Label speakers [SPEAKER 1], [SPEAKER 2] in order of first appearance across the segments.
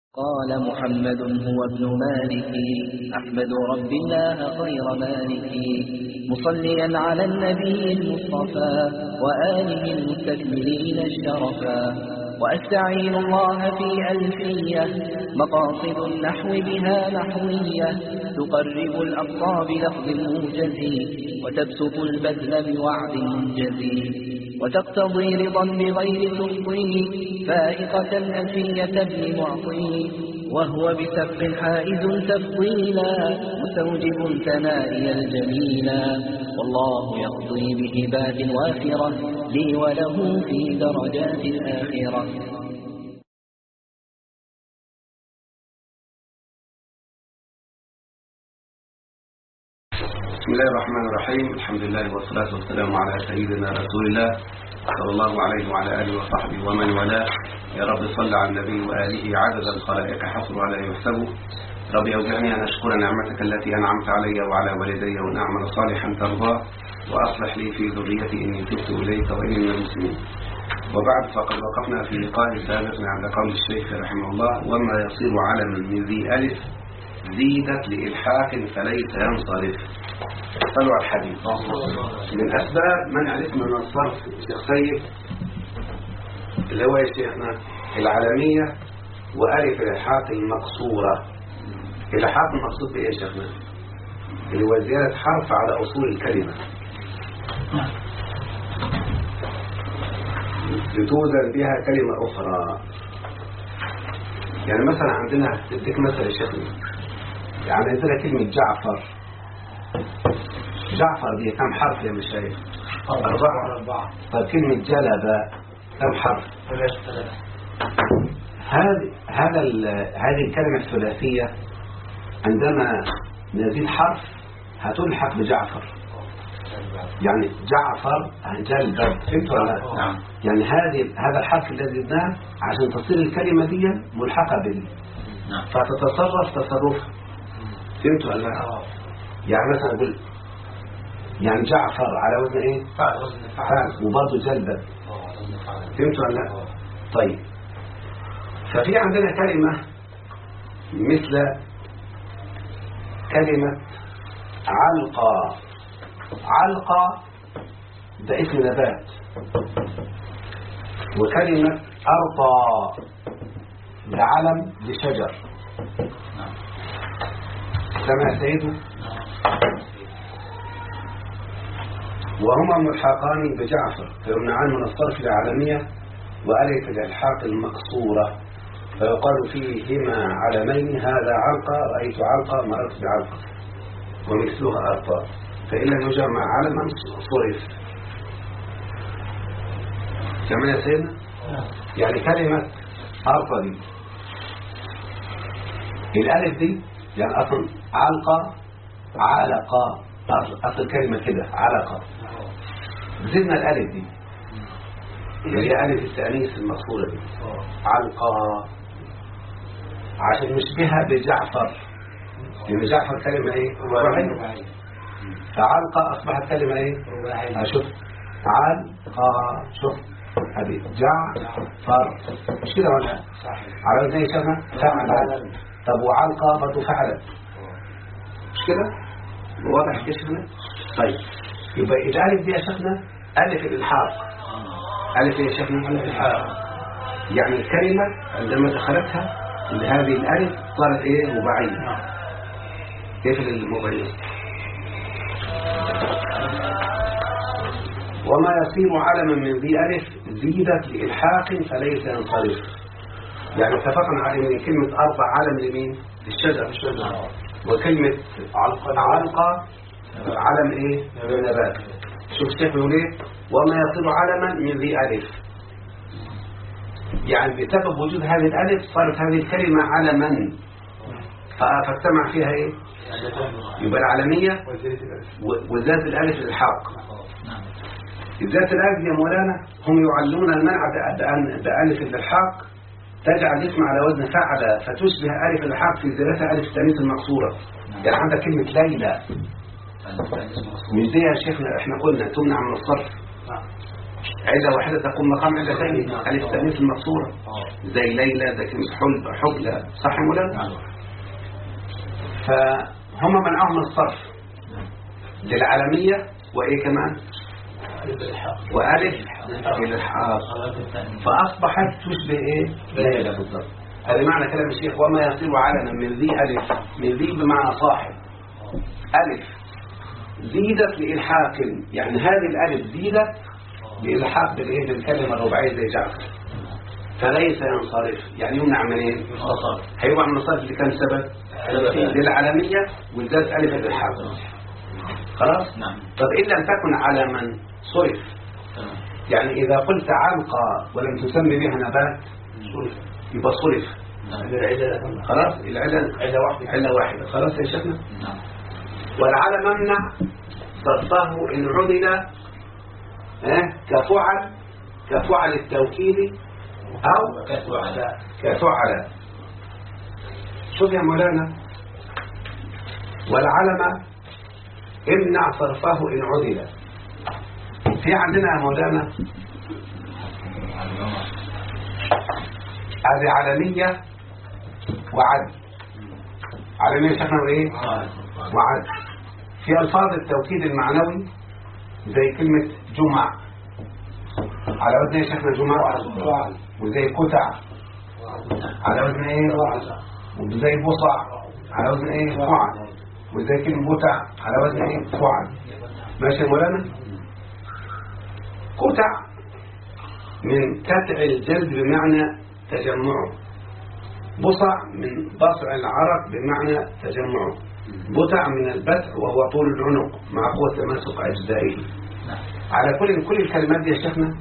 [SPEAKER 1] قال محمد هو ابن مالك أحمد رب الله خير مالك مصليا على النبي المصطفى وآله المستكملين الشرفا وأستعين الله في ألفية مقاصد النحو بها نحوية تقرب الأقصى بلفظ موجز وتبسط البذل بوعد منجز وتقتضي رضا بغير تفضيل فائقة ألفية ابن معطي وهو بسبق حائز تفضيلا مستوجب ثنائي الجميلا والله يقضي بهبات وافرة لي وله في درجات الآخرة.
[SPEAKER 2] بسم الله الرحمن الرحيم. الحمد لله والصلاة والسلام على سيدنا رسول الله صلى الله عليه وعلى آله وصحبه ومن والاه. يا رب صل على النبي وآله عدد الخلائق حصر على يحسبه. رب أوزعني أن أشكر نعمتك التي أنعمت علي وعلى والدي وأن أعمل صالحا ترضاه وأصلح لي في ذريتي إني تبت إليك وإني من المسلمين. وبعد، فقد وقفنا في لقاء سابق عند قول الشيخ رحمه الله: وما يصير علما من ذي ألف زيدت لإلحاق فليس ينصرف. طلع الحديث من أسباب منع الاسم من الصرف الشيخ سيد اللي هو يا شيخنا العالمية وألف الإلحاق المقصورة. الإلحاق المقصود بإيه يا شيخنا؟ اللي هو زيادة حرف على أصول الكلمة لتوزن بها كلمة أخرى. يعني مثلا عندنا تديك مثل يا شيخنا، يعني عندنا كلمة جعفر. جعفر دي كم حرف يا مشايخ؟ 4. طيب كلمة جلبة كم حرف؟ 3. هذه الكلمة الثلاثية عندما نزيد حرف هتلحق بجعفر. يعني جعفر جلبة، فهمت ولا لا؟ نعم. يعني هذا الحرف الذي زدناه عشان تصير الكلمة دي ملحقة به. نعم. فتتصرف تصرفها، فهمت ولا لا؟ يعني مثلا أقول يعني جعفر على وزن ايه؟ فعل. وبرضه جلبة، فهمت ولا لا؟ طيب، ففي عندنا كلمة مثل كلمة علقة. علقة ده اسم نبات. وكلمة أرطى ده علم لشجر. سمع سيده؟ وهما ملحقان بجعفر فيمنعان من الصرف العالمية وألف الإلحاق المقصورة، فيقال فيهما علمين: هذا علقة، رأيت علقة، مررت بعلقة، ومثلها أرطى. فإن لم يجمع علما صرف. كمان يا سيدنا؟ يعني كلمة أرطى دي الألف دي يعني أصلا علقة علقة، أصل كلمة كده علقة. زدنا الألف دي اللي هي ألف التأنيث المقصورة دي علقة عشان نشبهها بجعفر، لأن جعفر كلمة إيه؟ رباعية. فعلقة أصبحت كلمة إيه؟ رباعية. شوف علقة، شوف هذه جعفر، مش كده ولا؟ على وزن شبه فعل. طب وعلقة برضه فعلت، مش كده؟ واضح يا شيخنا؟ طيب، يبقى الألف دي يا شيخنا ألف الإلحاق. ألف يا شيخنا ألف الإلحاق، يعني الكلمة عندما دخلتها هذه الألف صارت إيه؟ رباعية. كيف المبين؟ وما يصير علما من ذي ألف زيدت لإلحاق فليس ينصرف. يعني اتفقنا على ان كلمة أربع علم لمين؟ للشجر. وكلمة علقة علم ايه؟ للنبات. شوف الشيخ بيقول ايه؟ وما يصير علما من ذي ألف، يعني بسبب وجود هذه الألف صارت هذه الكلمة علما فاجتمع فيها ايه؟ يبقى العالمية وزاد الألف للحاق. ذات الألف يا مولانا هم يعلون المنع بألف الإلحاق تجعل الاسم على وزن فعل فتشبه ألف الإلحاق في زيادتها ألف التأنيث المقصورة. يعني عندك كلمة ليلى، مش دي يا شيخنا احنا قلنا تمنع من الصرف، علة واحدة تقوم مقام علتين، ألف التأنيث المقصورة زي ليلى، زي كلمة حبلى، صح ولا؟ فهم منعهم من الصرف للعالمية وإيه كمان؟ وألف الإلحاق، فأصبحت تشبه إيه؟ ليلى بالضبط. هذا معنى كلام الشيخ: وما يصير علما من ذي ألف، من ذي بمعنى صاحب، ألف زيدت لإلحاق، يعني هذه الألف زيدت لإلحاق بالكلمة الرباعية زي جعفر، فليس ينصرف، يعني يمنع منين؟ هيوقع من الصرف لكم سبب؟ للعالمية وزاد ألف الإلحاق. خلاص؟ طب إن لم تكن علما صرف، يعني إذا قلت علقة ولم تسمي بها نبات يبقى صرف. خلاص؟ علة واحدة. خلاص يا شيخنا؟ والعلم ممنع صرفه إن عدل كفعل التوكيد أو كفعل. شوف يا مولانا، والعلم امنع صرفه إن عدل. في عندنا يا مولانا هذه علمية وعدل. علمية شيخنا وإيه؟ وعدل. في ألفاظ التوكيد المعنوي زي كلمة جمع، على وزن ايه شيخنا؟ جمع. وزي قطع على وزن ايه؟ وزي بصع على وزن ايه؟ فعل. وزي كلمة بتع على وزن ايه؟ فعل. ماشي يا مولانا؟ قطع من كتع الجلد بمعنى تجمعه، بصع من بصع العرق بمعنى تجمعه، بتع من البتع وهو طول العنق مع قوة تماسك أجزائه. على كل الكلمات دي يا شيخنا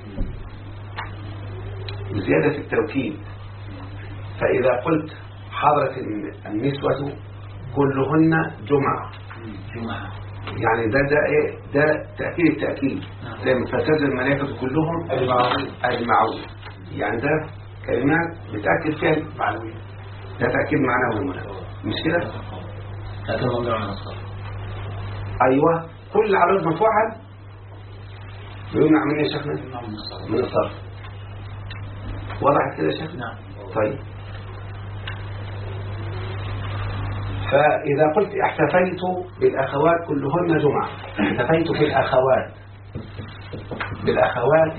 [SPEAKER 2] زيادة التوكيد. فإذا قلت حضرت النسوة كلهن جمعة، يعني ده إيه؟ ده تأكيد التأكيد، زي ما فتاز الملائكة كلهم أجمعون، يعني ده كلمات بتأكد فيها المعنوية، ده تأكيد معنوي مش كده؟ أيوة، كل على وزن فعل بيمنع من ايه يا شيخنا؟ من الصرف. وضحت كده يا شيخنا؟ طيب، فإذا قلت احتفيت بالأخوات كلهن جمعة، احتفيت بالأخوات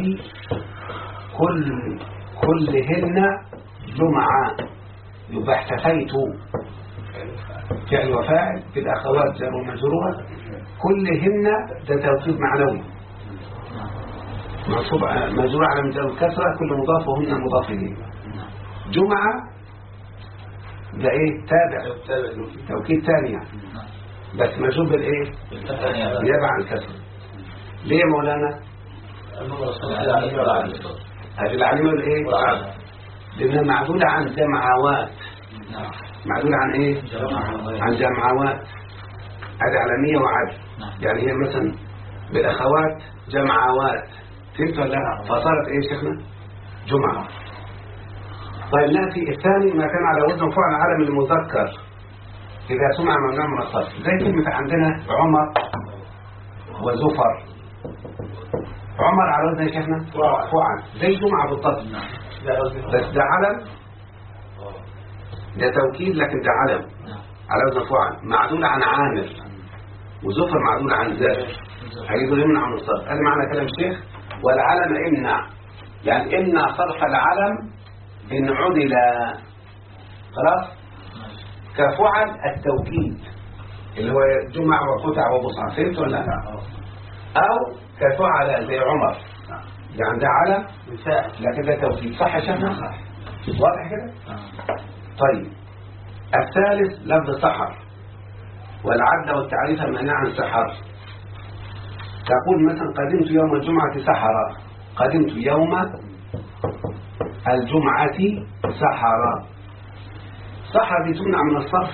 [SPEAKER 2] كلهن جمعة، يبقى احتفيت فعل وفاعل بالأخوات جار ومجرور، كلهن ده توكيد معنوي منصوب مجرور على مجرور الكسرة، كل مضاف وهن مضاف إليه. جمعة ده ايه؟ تابع توكيد ثانية بس مجرور بالايه؟ نيابة عن الكسرة. ليه يا مولانا؟ هذه العلمة بالايه؟ لأنها معدولة عن جمعوات. معدولة عن ايه؟ عن جمعوات. هذه علمية وعدل. يعني هي مثلا بالأخوات جمعوات، فهمت ولا لا؟ فصارت ايه شيخنا؟ جمعة. طيب نأتي الثاني ما كان على وزن فعل علم المذكر إذا سمع ممنوع من الصرف، زي كلمة عندنا عمر وزفر. عمر على وزن شيخنا؟ فعل، زي جمعة بالضبط، بس ده علم، ده توكيد لكن ده علم على وزن فعل، معدول عن عامر، وزفر معدول عن زاد، هيقدر يمنع من الصرف. هذا معنى كلام الشيخ. والعلم امنع، يعني امنع صرف العلم إن عدل، خلاص، كفعل التوكيد اللي هو جمع وقطع وبصع، فهمت ولا لا؟ أو كفعل زي عمر، يعني ده علم لكن ده توكيد، صح يا شيخنا؟ واضح كده؟ طيب، الثالث لفظ سحر، والعد والتعريف منع عن سحر. تقول مثلا قدمت يوم الجمعة سحرا، قدمت يوم الجمعة سحرا. سحر دي تمنع من الصرف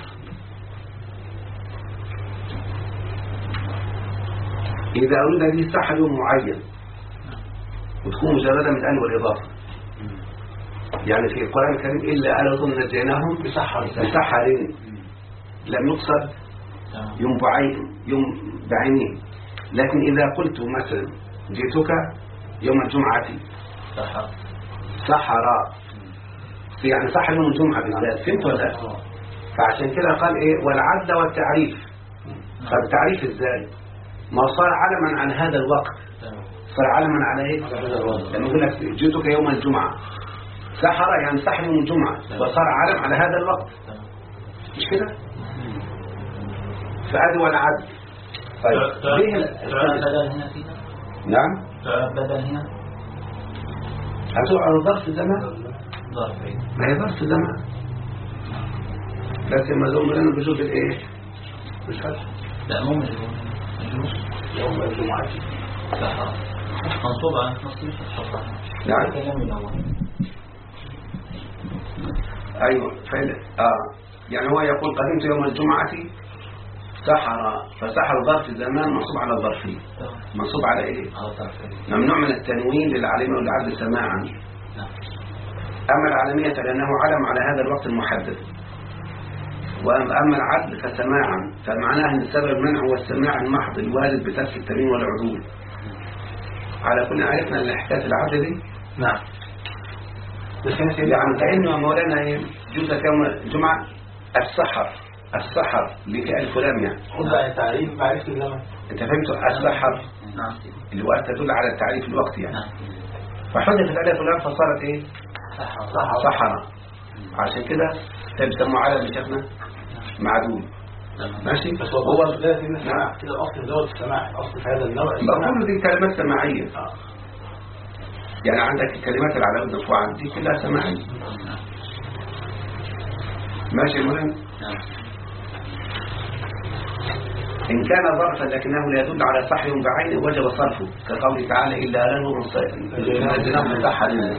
[SPEAKER 2] إذا أريد به سحر يوم معين وتكون مجردة من الآن والإضافة. يعني في القرآن الكريم إلا ألا ظن نجيناهم بسحر لم يقصد يوم بعينه. لكن إذا قلت مثلا جئتك يوم الجمعة سحر، يعني سحر يوم الجمعة بالذات، فهمت ولا لا؟ فعشان كده قال ايه والعد والتعريف. طب التعريف ازاي؟ ما صار علما عن هذا الوقت، صار علما على ايه؟ لما يقول لك جئتك يوم الجمعة، سحر يعني سحر يوم الجمعة، وصار علم على هذا الوقت، مش كده؟ فأدي والعد. طيب ليه
[SPEAKER 3] بدل هنا فيها؟
[SPEAKER 2] نعم
[SPEAKER 3] بدل هنا
[SPEAKER 2] هتقع على ظرف زمان،
[SPEAKER 3] ظرفين.
[SPEAKER 2] ما هي ظرف زمان، لكن ما زوم لنا بجوز الايه؟ مش فتح.
[SPEAKER 3] لا مو مجهول
[SPEAKER 2] يوم الجمعة
[SPEAKER 3] سحر منصوب على نصيب الشرطة.
[SPEAKER 2] نعم
[SPEAKER 3] الكلام الأول.
[SPEAKER 2] ايوه فعلا. يعني هو يقول قدمت يوم الجمعة سحر، فسحر ظرف زمان منصوب على الظرفية، منصوب على ايه؟ ممنوع من التنوين للعالمية والعدل سماعا. اما العالمية فلانه علم على هذا الوقت المحدد، واما العدل فسماعا، فمعناه ان سبب المنع هو السماع المحض الوارد بترك التمييز والعدول. على كل عرفنا ان حكايه العدل دي
[SPEAKER 3] نعم
[SPEAKER 2] يعني كأنه مولانا جزء يوم الجمعة السحر بألف ولام يعني.
[SPEAKER 3] خد بقى تعريف معرفة الزمن.
[SPEAKER 2] انت فهمت السحر؟
[SPEAKER 3] نعم.
[SPEAKER 2] الوقت تدل على التعريف الوقت يعني.
[SPEAKER 3] نعم.
[SPEAKER 2] فحذفت الألف واللام فصارت ايه؟ سحر. عشان كده بيسموه علم شفنا معدول. ماشي.
[SPEAKER 3] بس هو لازم نسمع كده الاصل دوت السماع، الاصل في هذا النوع
[SPEAKER 2] كل دي كلمات سماعية. يعني عندك الكلمات اللي على وزن فعال دي كلها سماعية. ماشي مولانا. إن كان ظرفا لكنه لا يدل على صحيح بعينه وجب صرفه، كقوله تعالى إلا له من صحة لله.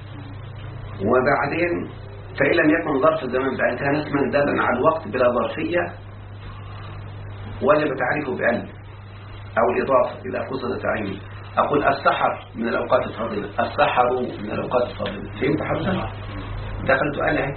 [SPEAKER 2] وبعدين فإن لم يكن ظرف الزمان بأن كان اسما دالا على الوقت بلا ظرفية وجب تعريفه بأل أو الإضافة إذا قصد تعيينه. أقول السحر من الأوقات الفاضلة، السحر من الأوقات الفاضلة. فهمت حضرتك؟ دخلت أنا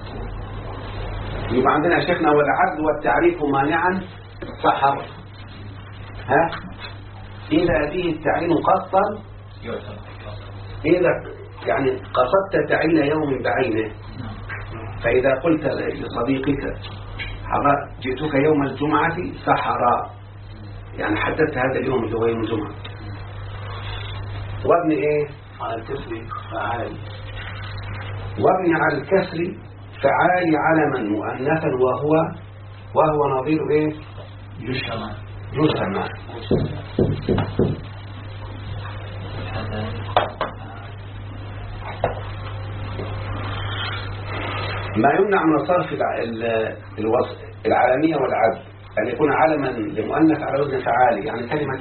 [SPEAKER 2] يبقى عندنا يا شيخنا والعدل والتعريف مانعا السحر. ها إذا به التعيين قصدا، إذا يعني قصدت تعيين يوم بعينه. فإذا قلت لصديقك جئتك يوم الجمعة سحرا، يعني حددت هذا اليوم اللي هو يوم الجمعة. وابن ايه
[SPEAKER 3] على الكسر فعالي،
[SPEAKER 2] وابن على الكسر فعالي علما مؤنثا وهو نظير ايه
[SPEAKER 3] يشمع
[SPEAKER 2] ما يمنع من صرف العالمية والعدل أن يكون علما لمؤنث على وزن فعالي. يعني كلمة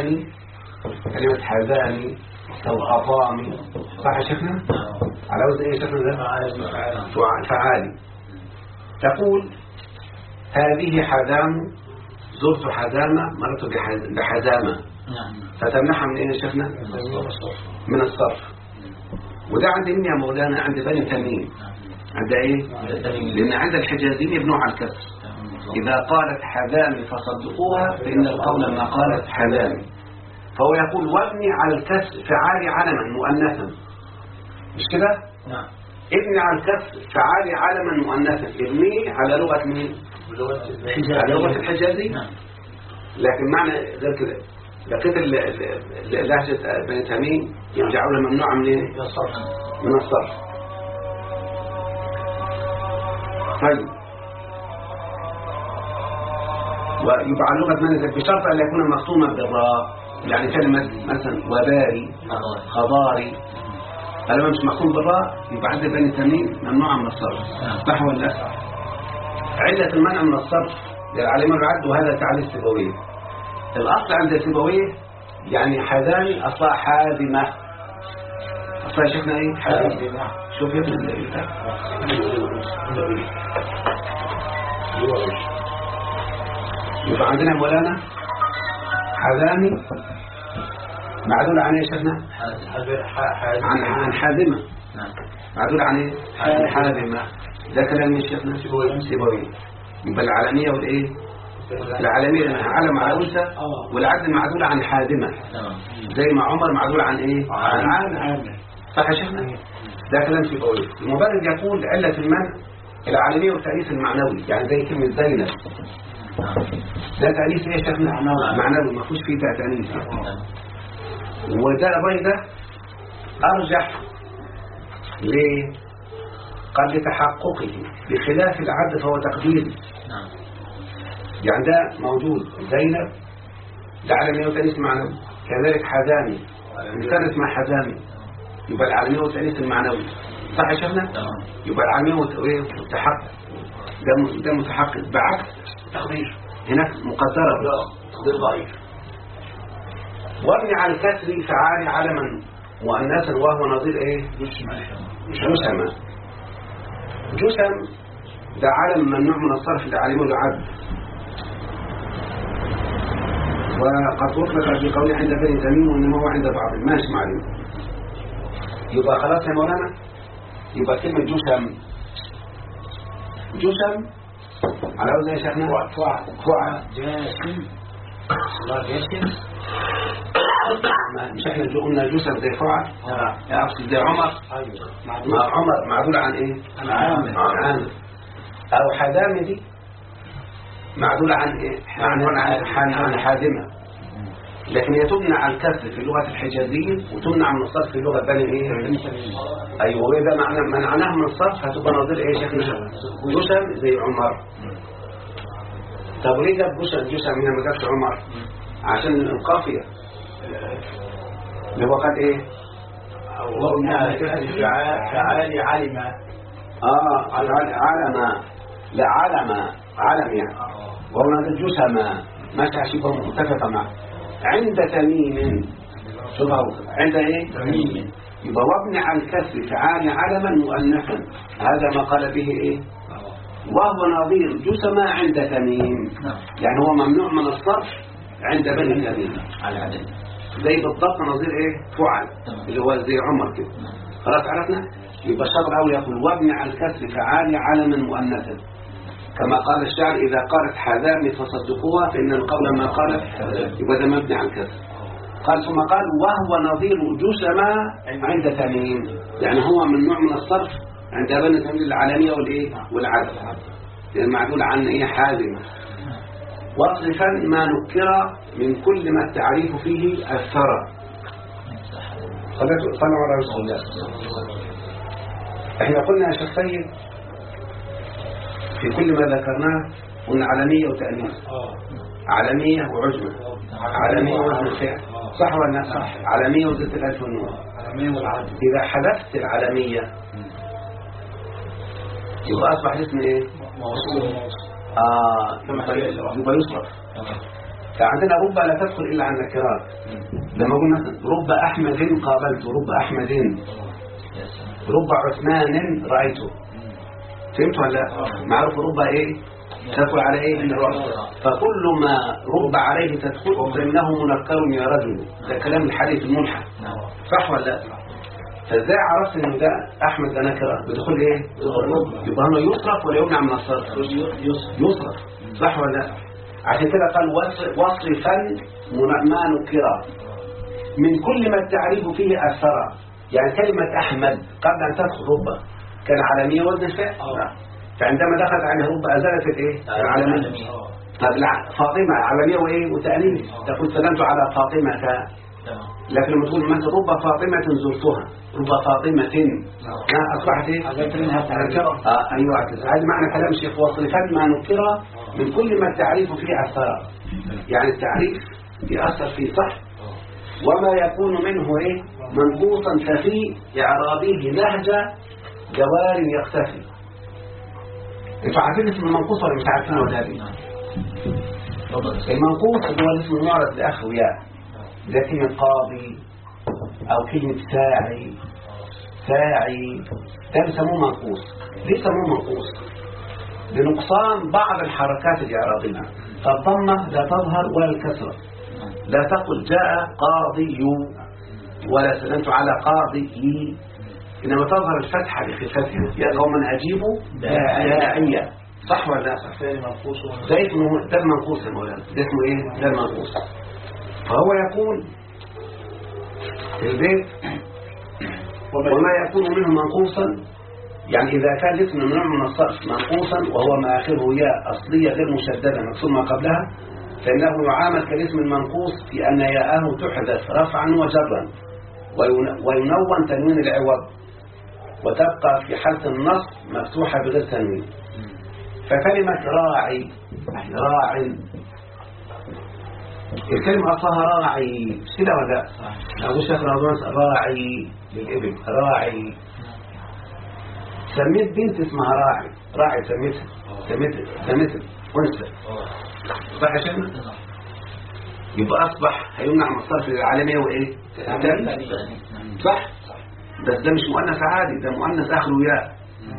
[SPEAKER 2] حذاني أو أطامي، صح يا شيخنا؟ على وزن ايه شيخنا ده؟ فعالي. تقول هذه حذام، زرت حذامة، مررت بحذامة، فتمنحها من ايه يا شيخنا؟ من الصرف. وده عند مين يا مولانا؟ عند بني تميم. عند ايه؟ لأن عند الحجازين يبنوا على الكسر. إذا قالت حذامي فصدقوها فإن القول ما قالت حذامي. فهو يقول وابني على الكسر فعالي علما مؤنثا، مش كده؟
[SPEAKER 3] نعم.
[SPEAKER 2] ابني على الكسر فعالي علما مؤنثا، ابني على لغة مين؟ على لغة الحجازي.
[SPEAKER 3] نعم.
[SPEAKER 2] لكن معنى غير كده. لقيت لهجة بني تميم يرجعون ممنوعة من ايه؟ من الصرف. طيب ويبقى لغة من بشرط أن يكون مختوما بالراء. يعني كلمة مثلا وباري، خضاري، هذا مش مختوم بالراء يبقى عند بني تميم ممنوعة من الصرف. صح ولا لا؟ علة المنع من الصرف للعالم العد، وهذا تعالي السيبويه. الأصل عند السيبويه يعني حذاني أصلا حازمة. أصلا شفنا ايه؟ حازمة. شوف يا ابن يبقى عندنا مولانا حذاني معدول عن ايه شفنا؟ عن حازمة. معدول عن ايه؟ عن حازمة. ده كلام مش شفنا؟ سيبويه. يبقى العالمية والايه؟ العالمية لأنها علم على أنثى، والعدل معدول عن حادمة، زي ما عمر معدول عن إيه؟ عن عامل. صح يا شيخنا؟ ده كلام في قوله. المبرد يقول علة المنع العالمية والتأنيث المعنوي، يعني زي كلمة زينب ده تأنيث إيه يا شيخنا؟ معنوي، ما فيهوش فيه تأنيث. وده بيضة أرجح ليه؟ قد لتحققه، بخلاف العد فهو تقديري. يعني ده موجود زينب ده عالمية وتأنيث معنوي، كذلك حزامي مثلث مع حزامي، يبقى العالمية والتأنيث المعنوي. صح يا شيخنا؟ يبقى العالمية والتحقق ده متحقق، بعكس
[SPEAKER 3] تقدير
[SPEAKER 2] هناك مقدرة
[SPEAKER 3] تقدير ضعيف.
[SPEAKER 2] وابني على الكسر فعالي علما مؤنثا وهو نظير ايه؟ جسما. جسم ده علم ممنوع من الصرف لعالمه العبد، وقد أطلق في قوله عند بني تميم وإنما هو عند بعض ماشي معلوم. يبقى خلاص يا مولانا، يبقى كلمة جسم على وزن يا شيخنا فعل
[SPEAKER 3] جاسم الله جاسم.
[SPEAKER 2] مش احنا قلنا جسم زي فعل يا أقصد زي عمر.
[SPEAKER 3] ايوه
[SPEAKER 2] عمر معدول عن ايه؟ عن عامر. او حدامة دي معدول عن ايه؟ عن حادمة. لكن هي تمنع عن الكسر في اللغة الحجازية وتمنع من الصرف في لغة بني ايه؟ ايوه، واذا منعناها من الصرف هتبقى نظير ايه يا شيخنا؟ جسم زي عمر. طب ليه جاب جسم هنا ما جابش عمر؟ عشان القافية اللي هو قد ايه؟
[SPEAKER 3] فعالي علم.
[SPEAKER 2] علم. لا علم يعني. وهنا الجسم ماشي شبه متفقة معه. عند تميم عند ايه؟
[SPEAKER 3] تميم.
[SPEAKER 2] يبقى وابن على الكسر فعالي علما مؤنثا، هذا ما قال به ايه؟ وهو نظير جسم عند تميم، يعني هو ممنوع من الصرف عند بني تميم
[SPEAKER 1] على العدل،
[SPEAKER 2] زي بالضبط نظير ايه؟ فعل اللي هو زي عمر كده. خلاص عرفنا. يبقى الشرط الاول يقول وابن على الكسر فعالي علما مؤنثا، كما قال الشاعر إذا قالت حذامي فصدقوها فإن القول ما قالت، يبقى ده مبني على الكسر. قال ثم قال وهو نظير جسم عند تميم، يعني هو من نوع من الصرف عند بني تميم العالمية والايه والعدل، يعني معدول عن ايه؟ حازمة. واصرفا ما نكر من كل ما التعريف فيه الثرى. صلوا على رسول الله. احنا قلنا يا شيخ سيد في كل ما ذكرناه قلنا علمية وتأنيث، علمية وعجمة، علمية وزن الفعل، صح ولا لا؟ صح. علمية وزن الألف والنون،
[SPEAKER 3] علمية والعدل.
[SPEAKER 2] إذا حذفت العلمية يبقى أصبح اسم إيه؟
[SPEAKER 3] موصول.
[SPEAKER 2] يبقى يصرف. فعندنا رب لا تدخل إلا عن نكرات. لما قلنا مثلا رب أحمد قابلته، رب أحمد، رب عثمان رأيته، فهمت ولا لا؟ معروف رب ايه؟ تدخل على ايه؟ فكل ما رب عليه تدخل فإنه منكر يا رجل، ده كلام الحديث الملحق، صح ولا لا؟ فازاي عرفت انه ده احمد ده نكره بدخول ايه؟ يبقى هو يصرف ولا يمنع من الصرف؟ يصرف، صح ولا لا؟ عشان كده قال وصرفا ما نكر من كل ما التعريف فيه اثر، يعني كلمه احمد قبل ان تدخل رب كان عالمية وزن الفعل، فعندما دخلت عنها رب أزالت الايه؟ العالمية. طب فاطمة عالمية وايه؟ وتأنيث، تقول سلمت على فاطمة، لكن لما تقول مثلا رب فاطمة زرتها، رب فاطمة أصبحت ايه؟ أيوة، هذا معنى كلام الشيخ وصرفا ما نكر من كل ما التعريف فيه أثر، يعني التعريف يأثر فيه، صح؟ وما يكون منه ايه؟ منقوصا ففي إعرابه لهجة جوار يختفي. انتوا عارفين اسم المنقوص ولا مش عارفين ولا لا؟ المنقوص هو الاسم المعرض لاخر وياء، زي كلمه قاضي او كلمه ساعي ده بيسموه منقوص. ليه سموه منقوص؟ لنقصان بعض الحركات الاعرابيه، فالضمه لا تظهر ولا الكسره، لا تقل جاء قاضي ولا سلمت على قاضي، إنما تظهر الفتحة بخفتها يا قوما أجيبوا داعية، صح ولا لا؟
[SPEAKER 3] ثاني منقوص
[SPEAKER 2] ده اسمه ده المنقوص يا مولانا، ده اسمه ايه؟ ده المنقوص. فهو يقول في البيت وما يكون منه منقوصا، يعني إذا كان الاسم ممنوع من الصرف منقوصا وهو ما آخره ياء أصلية غير مشددة مكسور ما قبلها، فإنه يعامل كالاسم المنقوص في أن ياءه تحدث رفعا وجرا وينون تنوين العوض، وتبقى في حالة النصب مفتوحة بغير تنوين. فكلمة راعي الكلمة أصلها راعي، مش كده ولا لا؟ أقول شيخ رمضان راعي للإبل، راعي. سميت بنت اسمها راعي سميتها أنثى، صح يا شيخنا؟ يبقى أصبح هيمنع من الصرف للعالمية وإيه؟ صح؟ بس ده مش مؤنث عادي، ده مؤنث آخره ياء.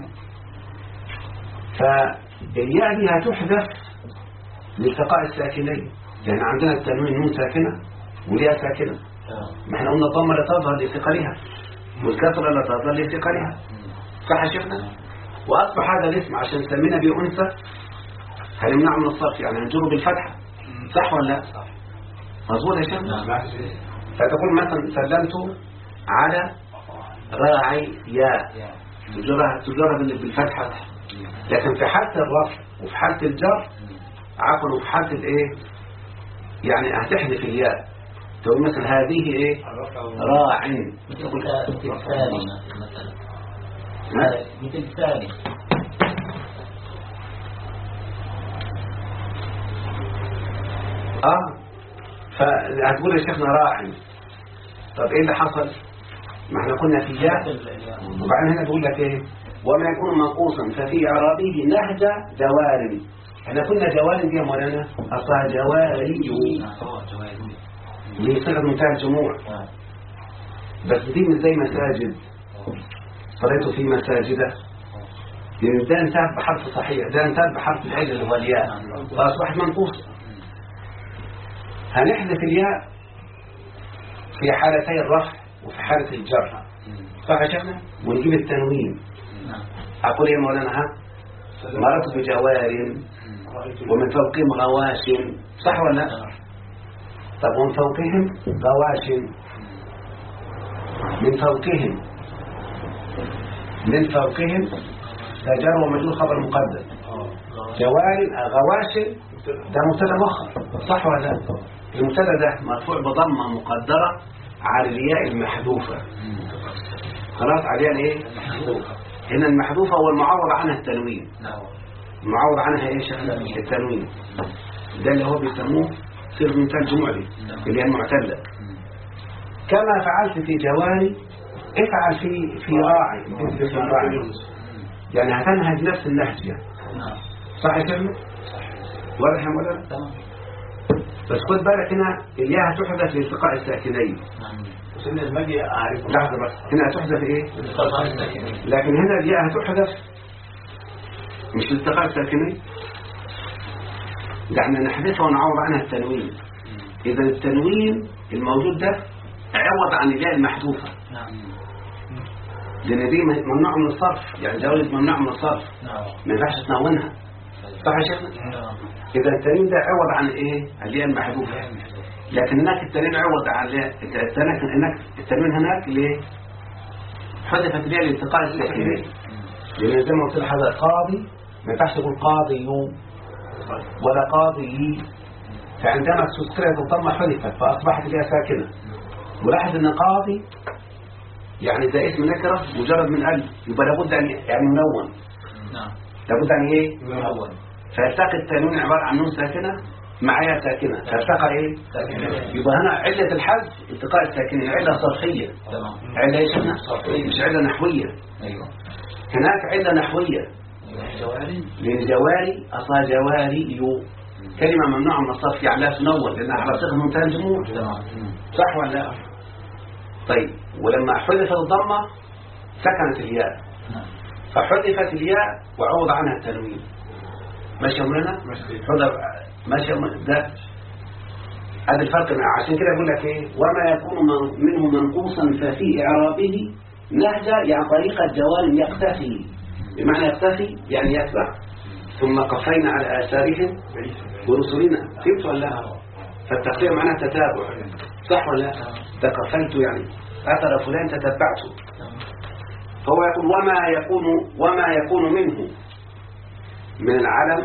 [SPEAKER 2] فالياء دي هتحذف لالتقاء الساكنين، يعني عندنا التنوين نون ساكنة والياء ساكنة، ما احنا قلنا الضمة لا تظهر لثقلها والكسرة لا تظهر لثقلها، صح يا شيخنا؟ وأصبح هذا الاسم عشان سمينا بأنثى هنمنعه من الصرف، يعني هنجره بالفتحة، صح ولا لا؟ مظبوط يا شيخنا؟ فتقول مثلا سلمت على راعي ياء، تجرها بالفتحة، لكن في حالة الرفع وفي حالة الجر عفوا وفي حالة الايه يعني هتحذف الياء، تقول مثلا هذه ايه راع،
[SPEAKER 1] مثل الثاني
[SPEAKER 2] فهتقول يا شيخنا راعي. طب ايه اللي حصل؟ ما احنا كنا في ياء، وبعدين هنا بقول لك ايه وما يكون منقوصا ففي اعرابه نهج جوارم. احنا كنا جوارم دي يا مولانا اصلها جواري اللي صيغه منتهى الجموع، بس دي مش زي مساجد، صليت في مساجده، لان ده انتهت بحرف صحيح، ده انتهت بحرف العجل اللي هو الياء، فاصبحت منقوصه. هنحذف الياء في حالتي الرفع وفي حالة الجر، صح يا شيخنا؟ ونجيب التنوين. أقول يا مولانا ها مررت بجوار ومن فوقهم غواش، صح ولا لا؟ طب ومن فوقهم غواش، من فوقهم تجر ومجرور خبر مقدم، جوار غواش ده مبتدا مؤخر، صح ولا لا؟ المبتدا ده مرفوع بضمه مقدره على الياء المحذوفه، خلاص عليها الايه المحذوفه. هنا المحذوفه هو المعوض عنها التنوين، المعوض عنها ايه يا شيخنا؟ التنوين، ده اللي هو بيسموه صيغه منتهى الجموع دي اللي هي المعتله. كما فعلت في جواري افعل في راعي، يعني هتنهج نفس النهج، صح يا شيخنا؟ واضح يا مولانا؟ تمام. بس خد بالك هنا الياء هتحذف لالتقاء الساكنين.
[SPEAKER 3] وسن المجيء اعرف
[SPEAKER 2] لحظه بس، هنا هتحذف ايه؟ لكن هنا الياء هتحذف مش لالتقاء الساكنين، ده احنا نحذفها ونعوض عنها التنوين. اذا التنوين الموجود ده عوض عن الياء المحذوفه، لان دي ممنوع من الصرف، يعني جوز ممنوع من الصرف، ما ينفعش تنونها، صح يا شيخنا؟ إذا التنوين ده عوض عن إيه؟ الياء المحذوفة، لكن هناك التنوين عوض عن التنوين هناك ليه؟ حذفت الياء لالتقاء الساكنين، لأن زي ما قلت لك هذا قاضي ما ينفعش تقول قاضي ولا قاضي، فعندما سكرت الضمة حذفت فأصبحت الياء ساكنة. ولاحظ أن قاضي يعني ده اسم نكرة مجرد من ألف، يبقى لابد أن يعني منون، لابد أن إيه؟ منون. فيلتقي التنوين عبارة عن نون ساكنة مع ياء ساكنة، فيلتقى ايه؟ يبقى هنا علة الحذف التقاء الساكنين، علة صرفية، علة ايش هنا؟ مش علة نحوية. هناك علة نحوية، لأن جواري أصلا جواري كلمة ممنوعة من الصرف، يعني لا تنون لأنها على صيغة منتهى الجموع، صح ولا لا؟ طيب ولما حذفت الضمة سكنت الياء، فحذفت الياء وعوض عنها التنوين. ماشي يا مولانا؟ ماشي ده هذا الفرق. عشان كده بقول لك ايه وما يكون منه منقوصا ففي اعرابه نهج، يعني طريقه جوال يقتفي، بمعنى يقتفي يعني يتبع. ثم قفينا على آثارهم برسلنا. فهمت ولا لا؟ فالتقفية معناها تتابع، صح ولا لا؟ تقفيت يعني أثر فلان تتبعته. فهو يقول وما يكون منه من العلم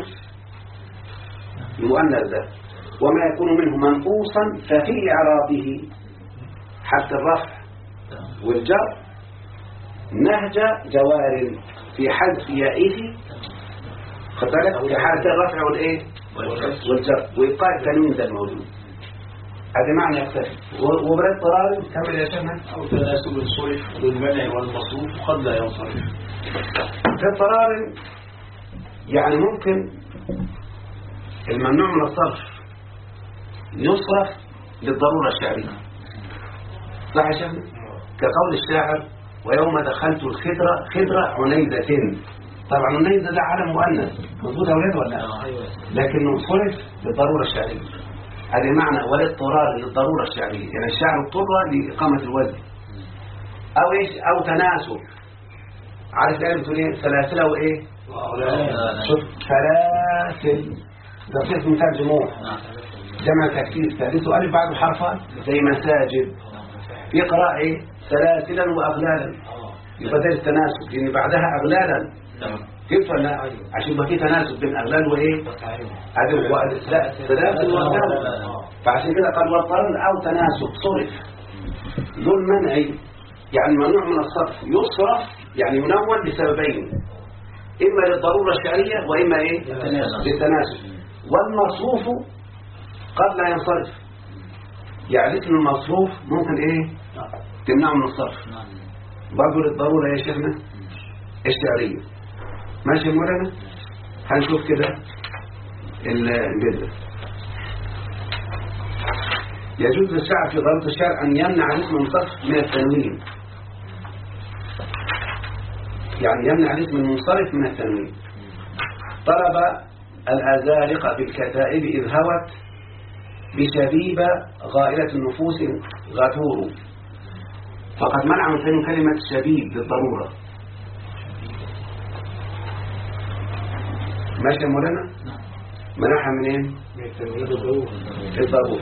[SPEAKER 2] المؤنث ده، وما يكون منه منقوصا ففي إعرابه حتى الرفع والجر نهج جوار في حذف يائه، خد بالك، في حالة الرفع والإيه والجر وإبقاء التنوين ده الموجود. هذا معنى يختلف. وبلا اضطرار كمل يا شيخنا
[SPEAKER 3] أو تناسب الصرف للمنع والمصروف قد لا ينصرف.
[SPEAKER 2] في اضطرار يعني ممكن الممنوع من الصرف يصرف للضرورة الشعرية، صح يا شيخنا؟ كقول الشاعر ويوم دخلت الخضرة خضرة عنيزة. طبعا عنيزة ده علم مؤنث مظبوط يا أولاد ولا لا؟ لكنه صرف للضرورة الشعرية. هذا معنى والاضطرار للضرورة الشعرية، يعني الشعر اضطر لإقامة الوزن أو إيش أو تناسب. عارف الآية بتقول إيه؟ سلاسل وإيه؟ شوف سلاسل ده صيغة مثال جموع جمع تكسير ثالثه ألف بعد حرفات زي مساجد. في قراءة إيه؟ سلاسلا وأغلالا، يبقى ده التناسب لأن بعدها أغلالا. كيف ولا عشان يبقى في تناسب بين أغلال وإيه؟ هذا هو سلاسل وأغلال. فعشان كده قال واضطرار أو تناسب صرف ذو المنع، يعني ممنوع من الصرف يصرف يعني ينون بسببين، إما للضرورة الشعرية وإما إيه؟ للتناسب. والمصروف قد لا ينصرف، يعني اسم المصروف ممكن إيه؟ تمنعه من الصرف برضه للضرورة يا شيخنا الشعرية. ماشي مولانا؟ هنشوف كده البدء. يجوز للشاعر في ضرورة الشعر أن يمنع الاسم المنصرف من التنوين، يعني يمنع الاسم المنصرف من التنوين. طلب الأزارقة بالكتائب إذ هوت بشبيب غائلة النفوس غتور، فقد منع من تنوين كلمة شبيب بالضرورة. ماشي يا مولانا؟ منعها منين؟ بالضرورة.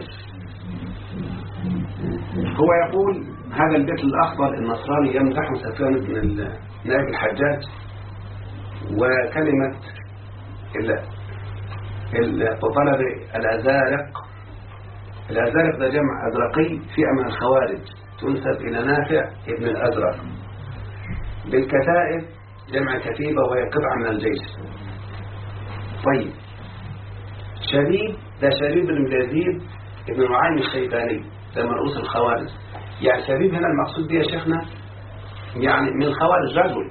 [SPEAKER 2] هو يقول هذا البيت الأخضر النصراني يمدح سفيان بن نائب الحجاج، وكلمة طلب الأزارق ده جمع أزرقي فئة من الخوارج تنسب إلى نافع ابن الأزرق. بالكتائب جمع كتيبة وهي قطعة من الجيش. طيب شبيب ده شبيب بن يزيد ابن نعيم الشيباني ده مرؤوس الخوارج. يعني شبيب هنا المقصود بيه يا شيخنا يعني من الخوارج رجل،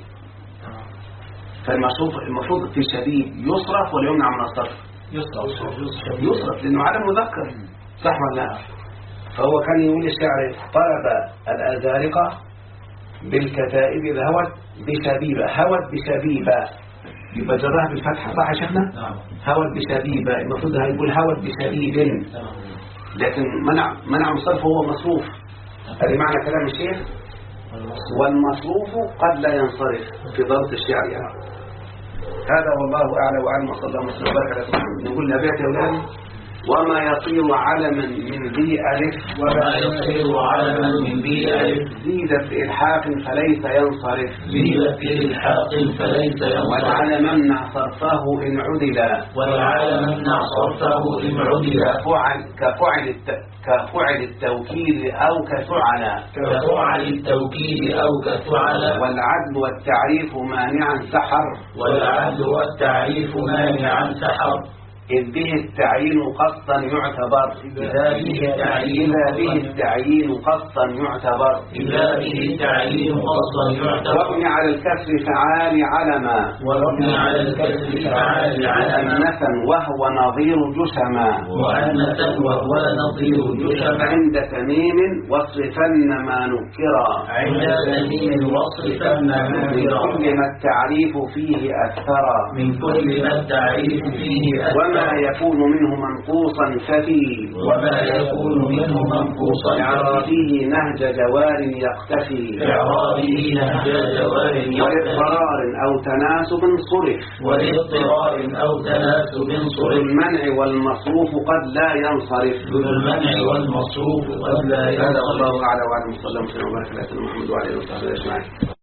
[SPEAKER 2] فالمفروض في شبيب يصرف ولا يمنع من الصرف؟ يصرف لأنه علم مذكر، صح ولا لا؟ فهو كان يقول الشاعر طلب الأزارقة بالكتائب إذا هوت بشبيبة. هوت بشبيبة يبقى جراها بالفتحة، صح يا شيخنا؟ هوت بشبيبة المفروض هيقول هوت بشبيب، لكن منع الصرف هو مصروف. هذا معنى كلام الشيخ والمصروف قد لا ينصرف في ضرورة الشعر يعني. هذا والله أعلى وأعلم، وصلى الله وسلم وبارك على محمد. نقول نبات يا أولاد وما يصير علما من ذي ألف،
[SPEAKER 4] وما يصير علما من ذي ألف
[SPEAKER 2] زيدت إلحاق فليس ينصرف،
[SPEAKER 4] زيدت إلحاق فليس ينصرف.
[SPEAKER 2] والعلم امنع صرفه إن عدلا،
[SPEAKER 4] والعلم امنع صرفه إن عدلا.
[SPEAKER 2] كفعل التوكيد أو كفعل،
[SPEAKER 4] كفعل التوكيد أو كفعل.
[SPEAKER 2] والعدل والتعريف مانعا سحر،
[SPEAKER 4] والعدل والتعريف مانعا سحر.
[SPEAKER 2] إذ به التعيين قصدا يعتبر،
[SPEAKER 4] إذا به
[SPEAKER 2] التعيين قصدا يعتبر،
[SPEAKER 4] إذا به التعيين قصدا يعتبر.
[SPEAKER 2] وابن على الكسر فعال علما،
[SPEAKER 4] وابن على الكسر فعال علما.
[SPEAKER 2] مؤنثا وهو نظير جسما،
[SPEAKER 4] مؤنثا وهو نظير جسما.
[SPEAKER 2] عند تميم واصرفن ما نكرا،
[SPEAKER 4] عند تميم واصرفن ما نكرا.
[SPEAKER 2] من كل ما التعريف فيه أثرا،
[SPEAKER 4] من كل ما التعريف فيه أثرا.
[SPEAKER 2] وما يكون منه منقوصا ففي،
[SPEAKER 4] وما يكون منه منقوصا
[SPEAKER 2] إعرابه نهج جوار يقتفي،
[SPEAKER 4] إعرابه نهج جوار يقتفي.
[SPEAKER 2] والاضطرار أو تناسب صرف
[SPEAKER 4] ولاضطرار أو تناسب
[SPEAKER 2] ذو
[SPEAKER 4] صرف
[SPEAKER 2] المنع والمصروف قد لا ينصرف.
[SPEAKER 4] ذو المنع والمصروف قد لا
[SPEAKER 2] هذا
[SPEAKER 4] ينصرف.
[SPEAKER 2] والله أعلم وعلى صلى الله وسلم وبارك على سيدنا محمد وعلى آله وصحبه أجمعين.